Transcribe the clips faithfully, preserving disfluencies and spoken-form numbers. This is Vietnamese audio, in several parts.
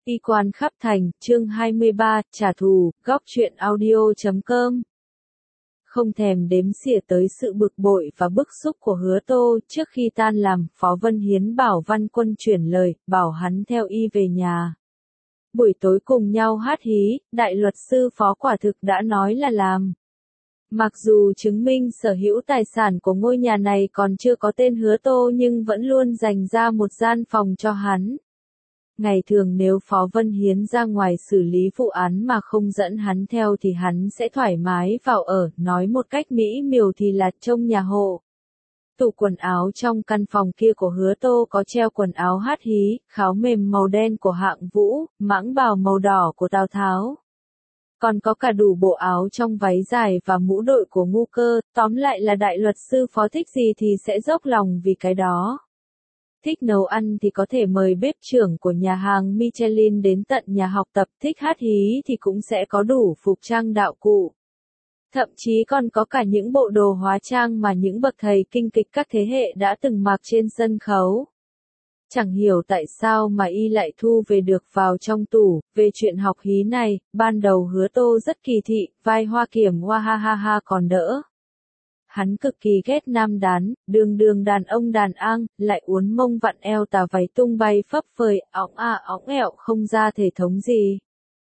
Y quan khắp thành, chương hai mươi ba, trả thù, góc truyện audio chấm com. Không thèm đếm xỉa tới sự bực bội và bức xúc của Hứa Tô, trước khi tan làm, Phó Vân Hiến bảo Văn Quân chuyển lời, bảo hắn theo y về nhà. Buổi tối cùng nhau hát hí, đại luật sư Phó quả thực đã nói là làm. Mặc dù chứng minh sở hữu tài sản của ngôi nhà này còn chưa có tên Hứa Tô nhưng vẫn luôn dành ra một gian phòng cho hắn. Ngày thường nếu Phó Vân Hiến ra ngoài xử lý vụ án mà không dẫn hắn theo thì hắn sẽ thoải mái vào ở, nói một cách mỹ miều thì là trông nhà hộ. Tủ quần áo trong căn phòng kia của Hứa Tô có treo quần áo hát hí, kháo mềm màu đen của Hạng Vũ, mãng bào màu đỏ của Tào Tháo. Còn có cả đủ bộ áo trong váy dài và mũ đội của Ngu Cơ, tóm lại là đại luật sư Phó thích gì thì sẽ dốc lòng vì cái đó. Thích nấu ăn thì có thể mời bếp trưởng của nhà hàng Michelin đến tận nhà học tập, thích hát hí thì cũng sẽ có đủ phục trang đạo cụ. Thậm chí còn có cả những bộ đồ hóa trang mà những bậc thầy kinh kịch các thế hệ đã từng mặc trên sân khấu. Chẳng hiểu tại sao mà y lại thu về được vào trong tủ. Về chuyện học hí này, ban đầu Hứa Tô rất kỳ thị, vai Hoa Kiểm hoa ha ha ha còn đỡ. Hắn cực kỳ ghét nam đán, đường đường đàn ông đàn ang, lại uốn mông vặn eo tà váy tung bay phấp phới, óng à óng ẹo không ra thể thống gì.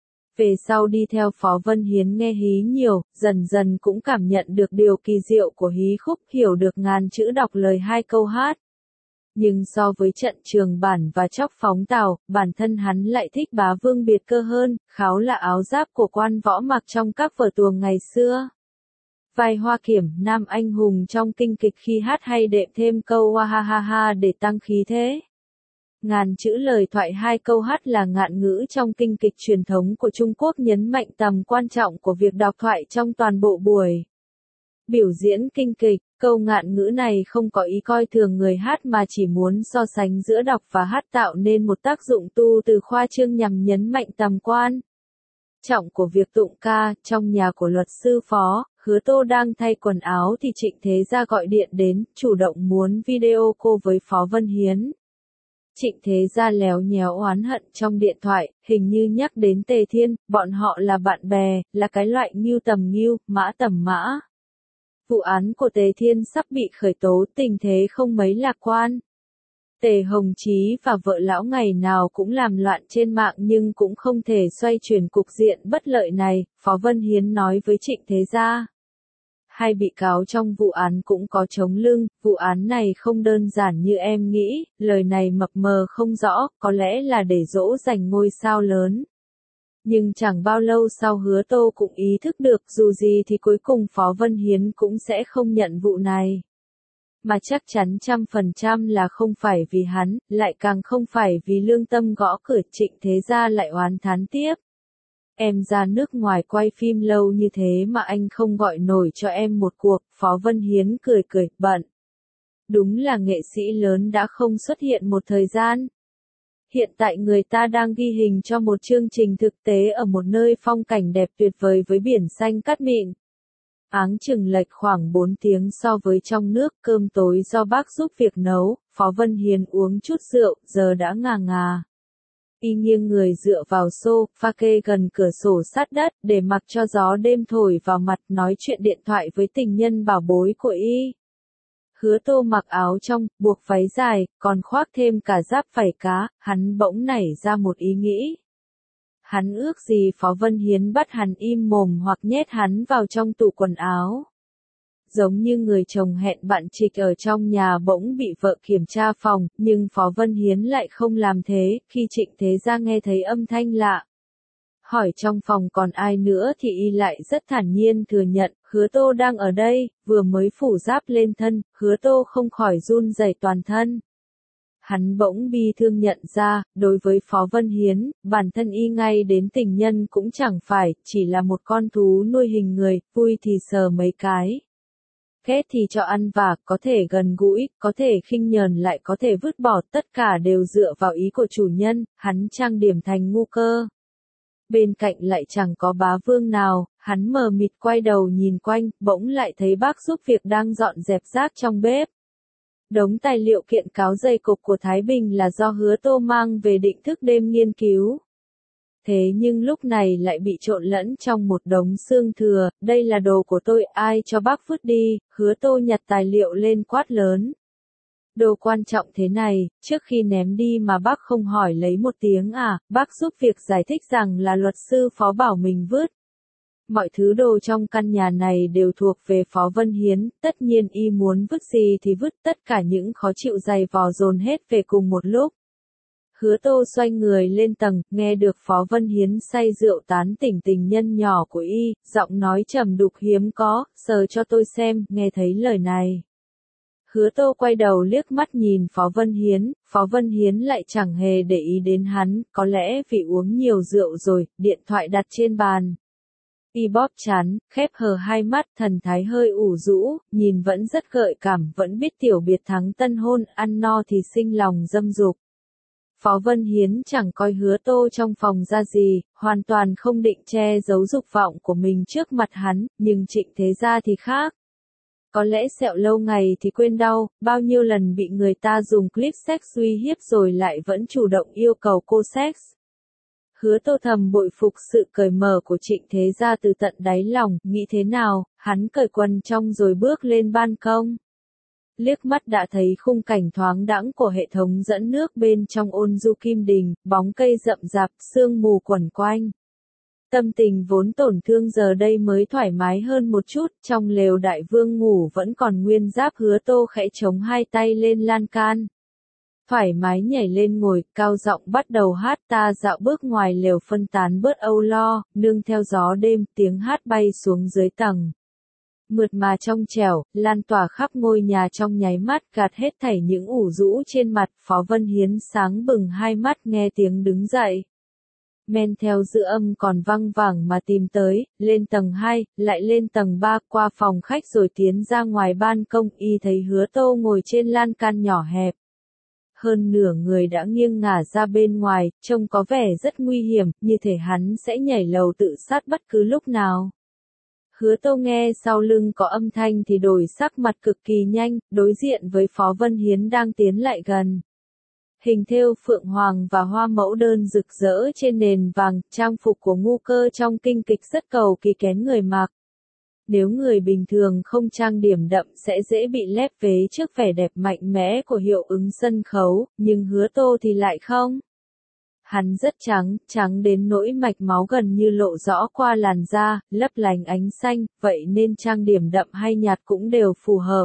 Về sau đi theo Phó Vân Hiến nghe hí nhiều, dần dần cũng cảm nhận được điều kỳ diệu của hí khúc, hiểu được ngàn chữ đọc lời hai câu hát. Nhưng so với trận Trường Bản và Chóc Phóng Tàu, bản thân hắn lại thích Bá Vương Biệt Cơ hơn, kháo là áo giáp của quan võ mặc trong các vở tuồng ngày xưa. Vai Hoa Kiểm, nam anh hùng trong kinh kịch khi hát hay đệm thêm câu hoa ha ha ha để tăng khí thế. Ngàn chữ lời thoại hai câu hát là ngạn ngữ trong kinh kịch truyền thống của Trung Quốc, nhấn mạnh tầm quan trọng của việc đọc thoại trong toàn bộ buổi biểu diễn kinh kịch. Câu ngạn ngữ này không có ý coi thường người hát mà chỉ muốn so sánh giữa đọc và hát, tạo nên một tác dụng tu từ khoa trương nhằm nhấn mạnh tầm quan trọng của việc tụng ca. Trong nhà của luật sư Phó, Hứa Tô đang thay quần áo thì Trịnh Thế Gia gọi điện đến, chủ động muốn video call với Phó Vân Hiến. Trịnh Thế Gia léo nhéo oán hận trong điện thoại, hình như nhắc đến Tề Thiên, bọn họ là bạn bè, là cái loại ngưu tầm ngưu, mã tầm mã. Vụ án của Tề Thiên sắp bị khởi tố, tình thế không mấy lạc quan. Tề Hồng Chí và vợ lão ngày nào cũng làm loạn trên mạng nhưng cũng không thể xoay chuyển cục diện bất lợi này, Phó Vân Hiến nói với Trịnh Thế Gia. Hai bị cáo trong vụ án cũng có chống lưng, vụ án này không đơn giản như em nghĩ, lời này mập mờ không rõ, có lẽ là để dỗ dành ngôi sao lớn. Nhưng chẳng bao lâu sau Hứa Tô cũng ý thức được dù gì thì cuối cùng Phó Vân Hiến cũng sẽ không nhận vụ này. Mà chắc chắn trăm phần trăm là không phải vì hắn, lại càng không phải vì lương tâm gõ cửa. Trịnh Thế Gia lại oán thán tiếp. Em ra nước ngoài quay phim lâu như thế mà anh không gọi nổi cho em một cuộc. Phó Vân Hiến cười cười, bận. Đúng là nghệ sĩ lớn đã không xuất hiện một thời gian. Hiện tại người ta đang ghi hình cho một chương trình thực tế ở một nơi phong cảnh đẹp tuyệt vời với biển xanh cát mịn. Áng chừng lệch khoảng bốn tiếng so với trong nước, cơm tối do bác giúp việc nấu, Phó Vân Hiến uống chút rượu, giờ đã ngà ngà. Y nghiêng người dựa vào sofa kê gần cửa sổ sát đất, để mặc cho gió đêm thổi vào mặt, nói chuyện điện thoại với tình nhân bảo bối của Y. Hứa Tô mặc áo trong, buộc váy dài, còn khoác thêm cả giáp vảy cá, hắn bỗng nảy ra một ý nghĩ. Hắn ước gì Phó Vân Hiến bắt hắn im mồm hoặc nhét hắn vào trong tủ quần áo. Giống như người chồng hẹn bạn trịch ở trong nhà bỗng bị vợ kiểm tra phòng, nhưng Phó Vân Hiến lại không làm thế. Khi Trịnh Thế Gia nghe thấy âm thanh lạ, hỏi trong phòng còn ai nữa thì y lại rất thản nhiên thừa nhận, Hứa Tô đang ở đây, vừa mới phủ giáp lên thân. Hứa Tô không khỏi run rẩy toàn thân. Hắn bỗng bi thương nhận ra, đối với Phó Vân Hiến, bản thân y ngay đến tình nhân cũng chẳng phải, chỉ là một con thú nuôi hình người, vui thì sờ mấy cái. Ghét thì cho ăn vạ, có thể gần gũi, có thể khinh nhờn lại có thể vứt bỏ, tất cả đều dựa vào ý của chủ nhân. Hắn trang điểm thành Ngu Cơ. Bên cạnh lại chẳng có Bá Vương nào, hắn mờ mịt quay đầu nhìn quanh, bỗng lại thấy bác giúp việc đang dọn dẹp rác trong bếp. Đống tài liệu kiện cáo dày cộp của Thái Bình là do Hứa Tô mang về định thức đêm nghiên cứu. Thế nhưng lúc này lại bị trộn lẫn trong một đống xương thừa, đây là đồ của tôi, ai cho bác vứt đi, Hứa Tô nhặt tài liệu lên quát lớn. Đồ quan trọng thế này, trước khi ném đi mà bác không hỏi lấy một tiếng à, bác giúp việc giải thích rằng là luật sư Phó bảo mình vứt. Mọi thứ đồ trong căn nhà này đều thuộc về Phó Vân Hiến, tất nhiên y muốn vứt gì thì vứt, tất cả những khó chịu dày vò dồn hết về cùng một lúc. Hứa Tô xoay người lên tầng, nghe được Phó Vân Hiến say rượu tán tỉnh tình nhân nhỏ của y, giọng nói trầm đục hiếm có, sờ cho tôi xem, nghe thấy lời này. Hứa Tô quay đầu liếc mắt nhìn Phó Vân Hiến, Phó Vân Hiến lại chẳng hề để ý đến hắn, có lẽ vì uống nhiều rượu rồi, điện thoại đặt trên bàn. Y bóp chán, khép hờ hai mắt, thần thái hơi ủ rũ, nhìn vẫn rất gợi cảm, vẫn biết tiểu biệt thắng tân hôn, ăn no thì sinh lòng dâm dục. Phó Vân Hiến chẳng coi Hứa Tô trong phòng ra gì, hoàn toàn không định che giấu dục vọng của mình trước mặt hắn, nhưng Trịnh Thế Gia thì khác. Có lẽ sẹo lâu ngày thì quên đau, bao nhiêu lần bị người ta dùng clip sex uy hiếp rồi lại vẫn chủ động yêu cầu cô sex. Hứa Tô thầm bội phục sự cởi mở của Trịnh Thế Gia từ tận đáy lòng, nghĩ thế nào, hắn cởi quần trong rồi bước lên ban công. Liếc mắt đã thấy khung cảnh thoáng đãng của hệ thống dẫn nước bên trong ôn du kim đình, bóng cây rậm rạp, sương mù quẩn quanh. Tâm tình vốn tổn thương giờ đây mới thoải mái hơn một chút, trong lều đại vương ngủ vẫn còn nguyên giáp. Hứa Tô khẽ chống hai tay lên lan can. Thoải mái nhảy lên ngồi, cao giọng bắt đầu hát, ta dạo bước ngoài lều phân tán bớt âu lo, nương theo gió đêm, tiếng hát bay xuống dưới tầng. Mượt mà trong trẻo, lan tỏa khắp ngôi nhà trong nháy mắt, gạt hết thảy những ủ rũ trên mặt. Phó Vân Hiến sáng bừng hai mắt nghe tiếng đứng dậy. Men theo dư âm còn văng vẳng mà tìm tới, lên tầng hai, lại lên tầng ba, qua phòng khách rồi tiến ra ngoài ban công. Y thấy Hứa Tô ngồi trên lan can nhỏ hẹp. Hơn nửa người đã nghiêng ngả ra bên ngoài, trông có vẻ rất nguy hiểm, như thể hắn sẽ nhảy lầu tự sát bất cứ lúc nào. Hứa Tô nghe sau lưng có âm thanh thì đổi sắc mặt cực kỳ nhanh, đối diện với Phó Vân Hiến đang tiến lại gần. Hình thêu phượng hoàng và hoa mẫu đơn rực rỡ trên nền vàng, trang phục của ngu cơ trong kinh kịch rất cầu kỳ kén người mặc. Nếu người bình thường không trang điểm đậm sẽ dễ bị lép vế trước vẻ đẹp mạnh mẽ của hiệu ứng sân khấu, nhưng Hứa Tô thì lại không. Hắn rất trắng, trắng đến nỗi mạch máu gần như lộ rõ qua làn da, lấp lánh ánh xanh, vậy nên trang điểm đậm hay nhạt cũng đều phù hợp.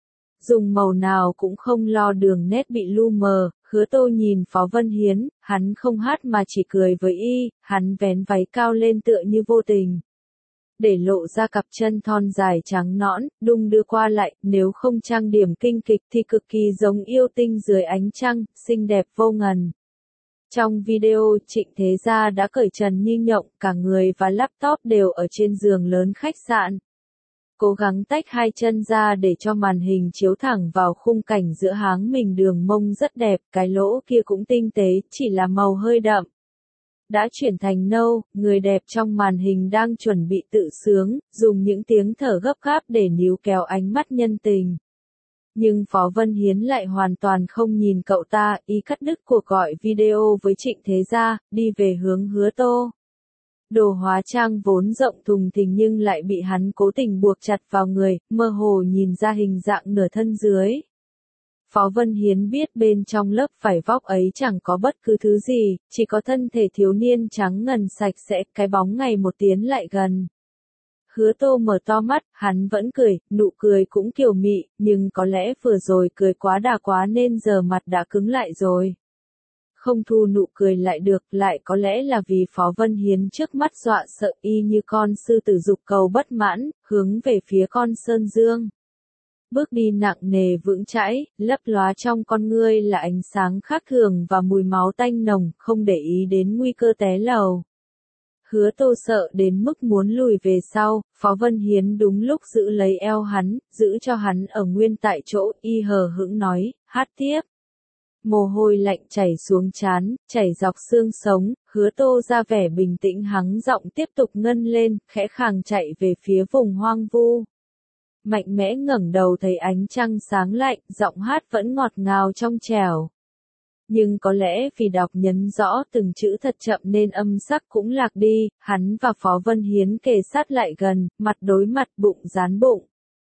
Dùng màu nào cũng không lo đường nét bị lu mờ. Hứa Tô nhìn Phó Vân Hiến, hắn không hát mà chỉ cười với y, hắn vén váy cao lên tựa như vô tình. Để lộ ra cặp chân thon dài trắng nõn, đung đưa qua lại, nếu không trang điểm kinh kịch thì cực kỳ giống yêu tinh dưới ánh trăng, xinh đẹp vô ngần. Trong video, Trịnh Thế Gia đã cởi trần như nhộng, cả người và laptop đều ở trên giường lớn khách sạn. Cố gắng tách hai chân ra để cho màn hình chiếu thẳng vào khung cảnh giữa háng mình, đường mông rất đẹp, cái lỗ kia cũng tinh tế, chỉ là màu hơi đậm. Đã chuyển thành nâu, người đẹp trong màn hình đang chuẩn bị tự sướng, dùng những tiếng thở gấp gáp để níu kéo ánh mắt nhân tình. Nhưng Phó Vân Hiến lại hoàn toàn không nhìn cậu ta, y cắt đứt cuộc gọi video với Trịnh Thế Gia, đi về hướng Hứa Tô. Đồ hóa trang vốn rộng thùng thình nhưng lại bị hắn cố tình buộc chặt vào người, mơ hồ nhìn ra hình dạng nửa thân dưới. Phó Vân Hiến biết bên trong lớp vải vóc ấy chẳng có bất cứ thứ gì, chỉ có thân thể thiếu niên trắng ngần sạch sẽ, cái bóng ngày một tiến lại gần. Hứa Tô mở to mắt, hắn vẫn cười, nụ cười cũng kiều mị, nhưng có lẽ vừa rồi cười quá đà quá nên giờ mặt đã cứng lại rồi. Không thu nụ cười lại được, lại có lẽ là vì Phó Vân Hiến trước mắt dọa sợ y như con sư tử dục cầu bất mãn, hướng về phía con Sơn Dương. Bước đi nặng nề vững chãi, lấp lóa trong con ngươi là ánh sáng khác thường và mùi máu tanh nồng, không để ý đến nguy cơ té lầu. Hứa Tô sợ đến mức muốn lùi về sau, Phó Vân Hiến đúng lúc giữ lấy eo hắn, giữ cho hắn ở nguyên tại chỗ, y hờ hững nói, hát tiếp. Mồ hôi lạnh chảy xuống trán, chảy dọc xương sống, Hứa Tô ra vẻ bình tĩnh hắng giọng tiếp tục ngân lên, khẽ khàng chạy về phía vùng hoang vu. Mạnh mẽ ngẩng đầu thấy ánh trăng sáng lạnh, giọng hát vẫn ngọt ngào trong trẻo. Nhưng có lẽ vì đọc nhấn rõ từng chữ thật chậm nên âm sắc cũng lạc đi, hắn và Phó Vân Hiến kề sát lại gần, mặt đối mặt bụng dán bụng.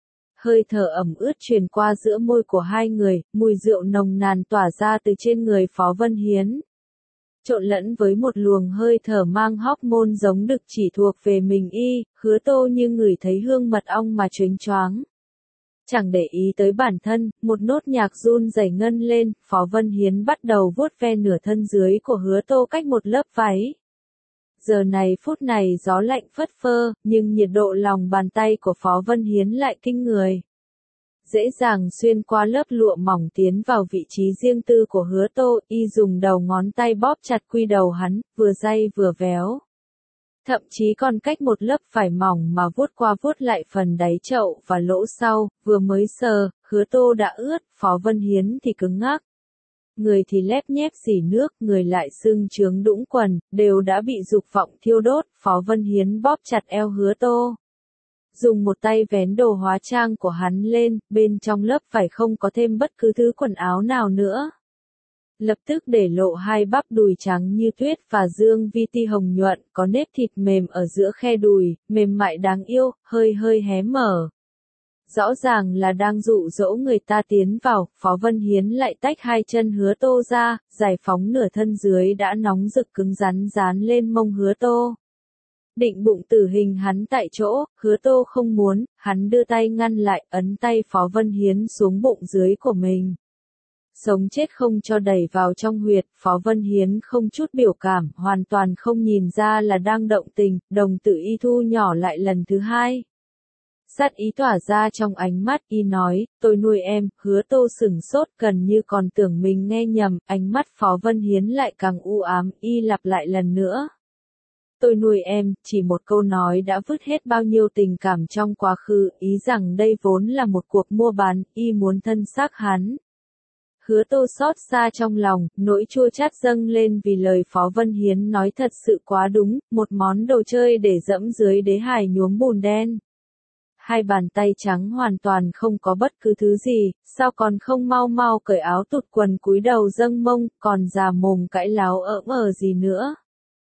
Hơi thở ẩm ướt truyền qua giữa môi của hai người, mùi rượu nồng nàn tỏa ra từ trên người Phó Vân Hiến. Trộn lẫn với một luồng hơi thở mang hormone giống đực chỉ thuộc về mình y, Hứa Tô như ngửi thấy hương mật ong mà choáng choáng. Chẳng để ý tới bản thân, một nốt nhạc run rẩy ngân lên, Phó Vân Hiến bắt đầu vuốt ve nửa thân dưới của Hứa Tô cách một lớp váy. Giờ này phút này gió lạnh phất phơ, nhưng nhiệt độ lòng bàn tay của Phó Vân Hiến lại kinh người. Dễ dàng xuyên qua lớp lụa mỏng tiến vào vị trí riêng tư của Hứa Tô, y dùng đầu ngón tay bóp chặt quy đầu hắn, vừa day vừa véo. Thậm chí còn cách một lớp vải mỏng mà vuốt qua vuốt lại phần đáy chậu và lỗ sau, vừa mới sờ, Hứa Tô đã ướt, Phó Vân Hiến thì cứng ngắc. Người thì lép nhép xỉ nước, người lại sưng trướng đũng quần, đều đã bị dục vọng thiêu đốt, Phó Vân Hiến bóp chặt eo Hứa Tô. Dùng một tay vén đồ hóa trang của hắn lên, bên trong lớp vải không có thêm bất cứ thứ quần áo nào nữa. Lập tức để lộ hai bắp đùi trắng như tuyết và dương vi ti hồng nhuận, có nếp thịt mềm ở giữa khe đùi, mềm mại đáng yêu, hơi hơi hé mở. Rõ ràng là đang dụ dỗ người ta tiến vào, Phó Vân Hiến lại tách hai chân Hứa Tô ra, giải phóng nửa thân dưới đã nóng rực cứng rắn dán lên mông Hứa Tô. Định bụng tử hình hắn tại chỗ, Hứa Tô không muốn, hắn đưa tay ngăn lại, ấn tay Phó Vân Hiến xuống bụng dưới của mình. Sống chết không cho đẩy vào trong huyệt, Phó Vân Hiến không chút biểu cảm, hoàn toàn không nhìn ra là đang động tình, đồng tử y thu nhỏ lại lần thứ hai. Sát ý tỏa ra trong ánh mắt, y nói, tôi nuôi em, Hứa Tô sửng sốt gần như còn tưởng mình nghe nhầm, ánh mắt Phó Vân Hiến lại càng u ám, y lặp lại lần nữa. Tôi nuôi em, chỉ một câu nói đã vứt hết bao nhiêu tình cảm trong quá khứ, ý rằng đây vốn là một cuộc mua bán, y muốn thân xác hắn. Hứa Tô xót xa trong lòng, nỗi chua chát dâng lên vì lời Phó Vân Hiến nói thật sự quá đúng, một món đồ chơi để dẫm dưới đế hài nhuốm bùn đen. Hai bàn tay trắng hoàn toàn không có bất cứ thứ gì, sao còn không mau mau cởi áo tụt quần cúi đầu dâng mông, còn già mồm cãi láo ỡm ờ gì nữa.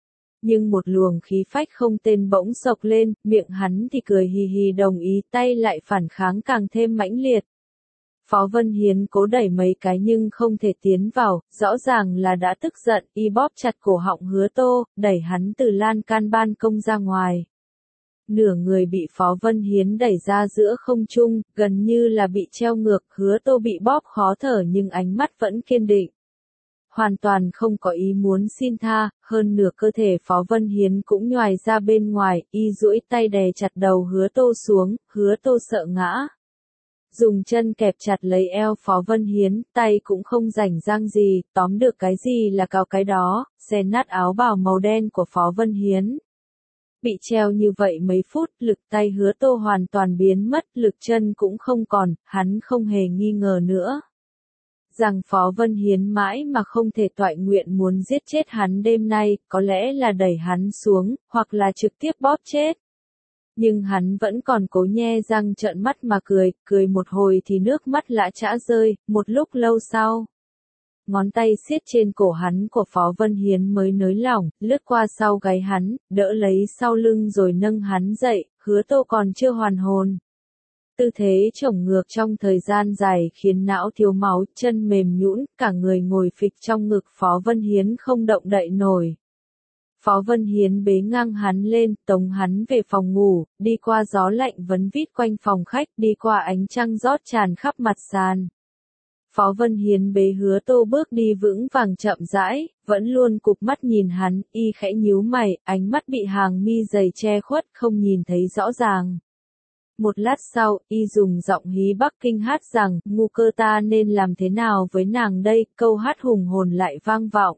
Nhưng một luồng khí phách không tên bỗng sộc lên, miệng hắn thì cười hì hì đồng ý, tay lại phản kháng càng thêm mãnh liệt. Phó Vân Hiến cố đẩy mấy cái nhưng không thể tiến vào, rõ ràng là đã tức giận, y bóp chặt cổ họng Hứa Tô, đẩy hắn từ lan can ban công ra ngoài. Nửa người bị Phó Vân Hiến đẩy ra giữa không trung, gần như là bị treo ngược, Hứa Tô bị bóp khó thở nhưng ánh mắt vẫn kiên định. Hoàn toàn không có ý muốn xin tha, hơn nửa cơ thể Phó Vân Hiến cũng nhoài ra bên ngoài, y duỗi tay đè chặt đầu Hứa Tô xuống, Hứa Tô sợ ngã. Dùng chân kẹp chặt lấy eo Phó Vân Hiến, tay cũng không rảnh rang gì, tóm được cái gì là cào cái đó, xé nát áo bào màu đen của Phó Vân Hiến. Bị treo như vậy mấy phút, lực tay Hứa Tô hoàn toàn biến mất, lực chân cũng không còn, hắn không hề nghi ngờ nữa. Rằng Phó Vân Hiến mãi mà không thể toại nguyện muốn giết chết hắn đêm nay, có lẽ là đẩy hắn xuống, hoặc là trực tiếp bóp chết. Nhưng hắn vẫn còn cố nhe răng trợn mắt mà cười, cười một hồi thì nước mắt lã chã rơi, một lúc lâu sau. Ngón tay siết trên cổ hắn của Phó Vân Hiến mới nới lỏng, lướt qua sau gáy hắn, đỡ lấy sau lưng rồi nâng hắn dậy, Hứa Tô còn chưa hoàn hồn. Tư thế chổng ngược trong thời gian dài khiến não thiếu máu, chân mềm nhũn, cả người ngồi phịch trong ngực Phó Vân Hiến không động đậy nổi. Phó Vân Hiến bế ngang hắn lên, tống hắn về phòng ngủ, đi qua gió lạnh vấn vít quanh phòng khách, đi qua ánh trăng rót tràn khắp mặt sàn. Phó Vân Hiến bế Hứa Tô bước đi vững vàng chậm rãi, vẫn luôn cụp mắt nhìn hắn, y khẽ nhíu mày, ánh mắt bị hàng mi dày che khuất, không nhìn thấy rõ ràng. Một lát sau, y dùng giọng hí Bắc Kinh hát rằng, ngu cơ ta nên làm thế nào với nàng đây, câu hát hùng hồn lại vang vọng.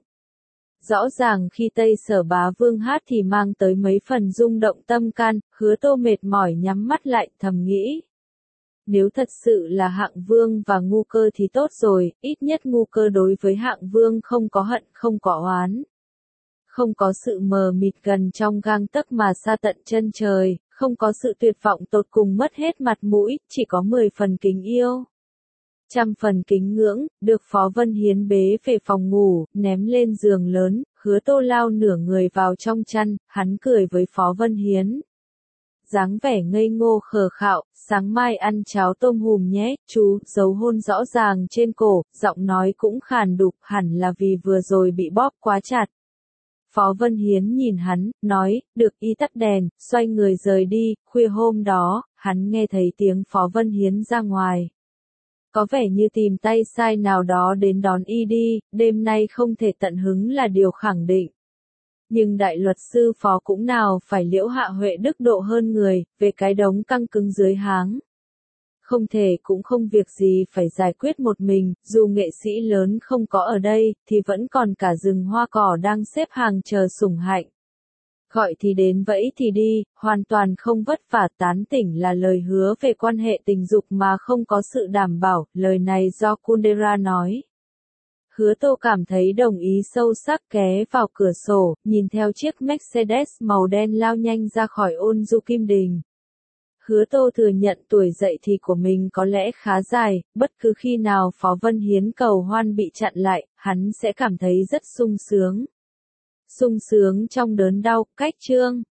Rõ ràng khi Tây Sở Bá Vương hát thì mang tới mấy phần rung động tâm can, Hứa Tô mệt mỏi nhắm mắt lại, thầm nghĩ. Nếu thật sự là Hạng Vương và ngu cơ thì tốt rồi, ít nhất ngu cơ đối với Hạng Vương không có hận, không có oán. Không có sự mờ mịt gần trong gang tấc mà xa tận chân trời, không có sự tuyệt vọng tột cùng mất hết mặt mũi, chỉ có mười phần kính yêu. Trăm phần kính ngưỡng, được Phó Vân Hiến bế về phòng ngủ, ném lên giường lớn, Hứa Tô lao nửa người vào trong chăn, hắn cười với Phó Vân Hiến. Dáng vẻ ngây ngô khờ khạo, sáng mai ăn cháo tôm hùm nhé, chú, dấu hôn rõ ràng trên cổ, giọng nói cũng khàn đục, hẳn là vì vừa rồi bị bóp quá chặt. Phó Vân Hiến nhìn hắn, nói, được, y tắt đèn, xoay người rời đi. Khuya hôm đó, hắn nghe thấy tiếng Phó Vân Hiến ra ngoài. Có vẻ như tìm tay sai nào đó đến đón y đi, đêm nay không thể tận hứng là điều khẳng định. Nhưng đại luật sư Phó cũng nào phải Liễu Hạ Huệ đức độ hơn người, về cái đống căng cứng dưới háng. Không thể cũng không việc gì phải giải quyết một mình, dù nghệ sĩ lớn không có ở đây, thì vẫn còn cả rừng hoa cỏ đang xếp hàng chờ sủng hạnh. Gọi thì đến vẫy thì đi, hoàn toàn không vất vả. Tán tỉnh là lời hứa về quan hệ tình dục mà không có sự đảm bảo, lời này do Kundera nói. Hứa Tô cảm thấy đồng ý sâu sắc, ghé vào cửa sổ, nhìn theo chiếc Mercedes màu đen lao nhanh ra khỏi ôn du kim đình. Hứa Tô thừa nhận tuổi dậy thì của mình có lẽ khá dài, bất cứ khi nào Phó Vân Hiến cầu hoan bị chặn lại, hắn sẽ cảm thấy rất sung sướng. Sung sướng trong đớn đau, cách chương.